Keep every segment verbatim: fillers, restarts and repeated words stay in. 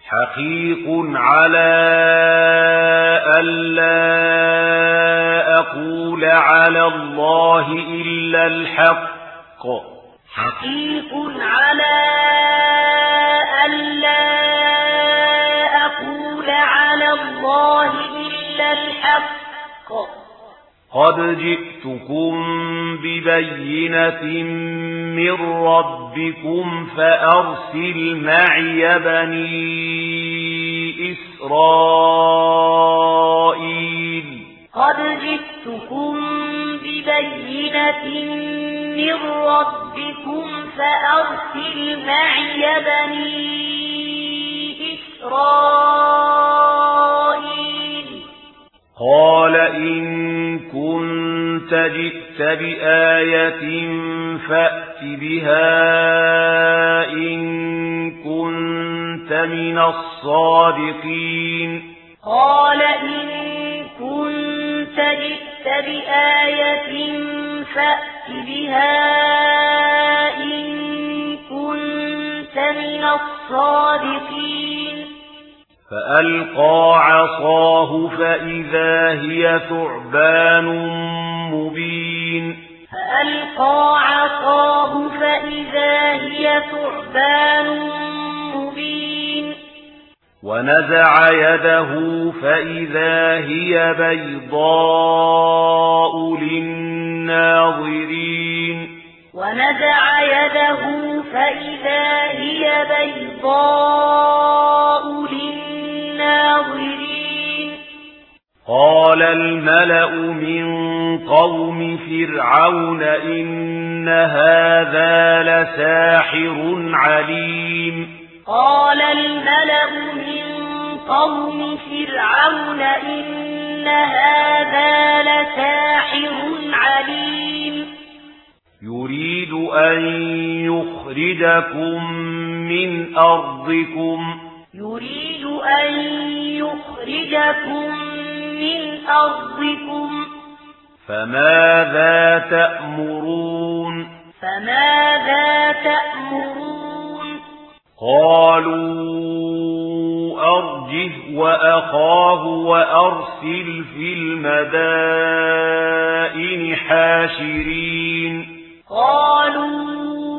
حقيق على ألا أقول على الله إلا الحق حقيق على ألا أقول على الله إلا الحق قد جئتكم ببينة من ربكم فأرسل معي بني إسرائيل قد جئتكم ببينة من ربكم فأرسل معي بني إسرائيل قال إن كنت جئت بآية فأت بها إن كنت من الصادقين قال إن كنت جئت بآية فأت بها إن كنت من الصادقين فألقى عصاه فإذا هي ثعبان مبين فألقى عصاه فإذا هي ثعبان مبين ونزع يده فإذا هي بيضاء للناظرين ونزع يده فإذا هي بيضاء للناظرين قال الملأ من قوم فرعون إن هذا لساحر عليم قال الملأ من قوم فرعون إن هذا لساحر عليم يريد أن يخرجكم من أرضكم يريد أن يخرجكم من أرضكم فماذا تأمرون فماذا تأمرون قالوا أرجه وأخاه وأرسل في المدائن حاشرين قالوا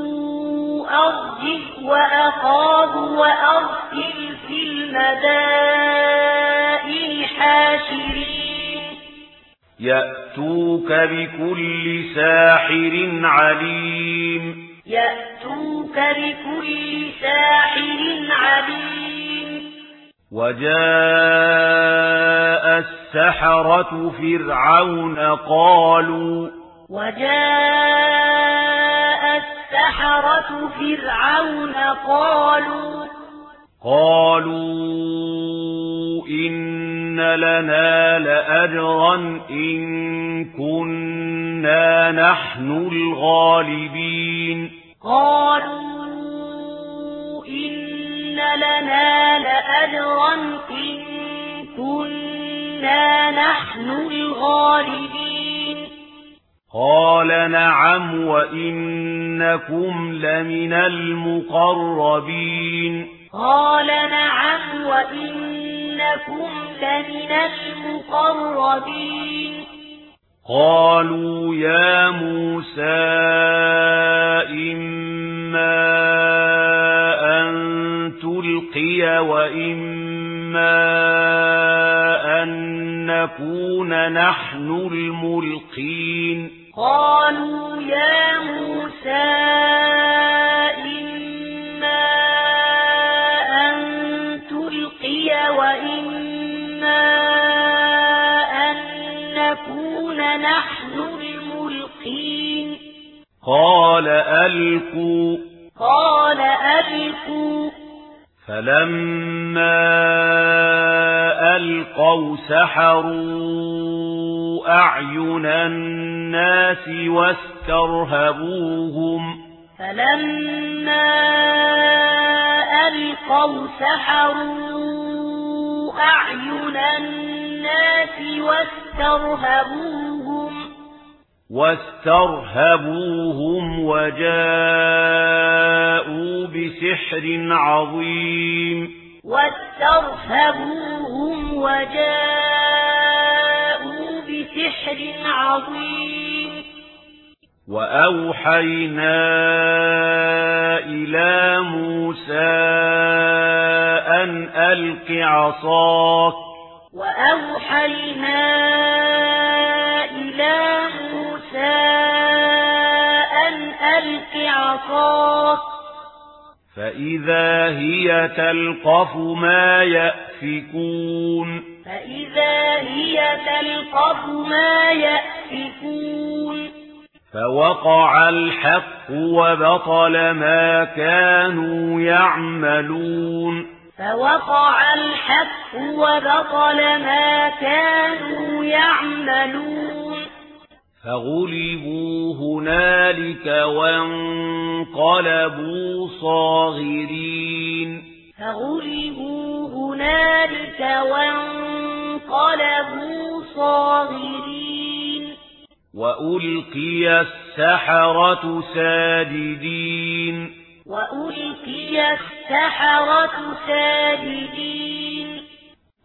أرجه وأخاه وأرسل في المدائن حاشرين يأتوك بكل ساحر عليم يأتوك بكل ساحر عليم وجاء السحرة فرعون قالوا وجاء السحرة فرعون قالوا قالوا إن لنا لأجرا إن كنا نحن الغالبين قالوا إن لنا لأجرا إن كنا نحن الغالبين قال نعم وإنكم لمن المقربين قال نعم وإنكم لمن المقربين قالوا يا موسى إما أن تلقي وإما أن نكون نحن الملقين قالوا يا موسى إما أن تلقي وإما أن نكون نحن الملقين قال ألقوا قال ألقوا فلما ألقوا سحروا أعين الناس واسترهبوهم فلما ألقوا سحروا أعين الناس واسترهبوهم واسترهبوهم وجاءوا بسحر عظيم واسترهبوهم وجاءوا بسحر عظيم وأوحينا إلى موسى أن ألق عصاك وأوحينا إلى موسى أن ألق عصاك فإذا هي تلقف ما يأفكون فإذا هي تلقف ما يأفكون فوقع الحق وبطل ما كانوا يعملون فوقع الحق وبطل ما كانوا يعملون فغلبوا هنالك وانقلبوا صاغرين فغلبوا هنالك وانقلبوا صاغرين وألقي السحرة ساجدين وألقي السحرة ساجدين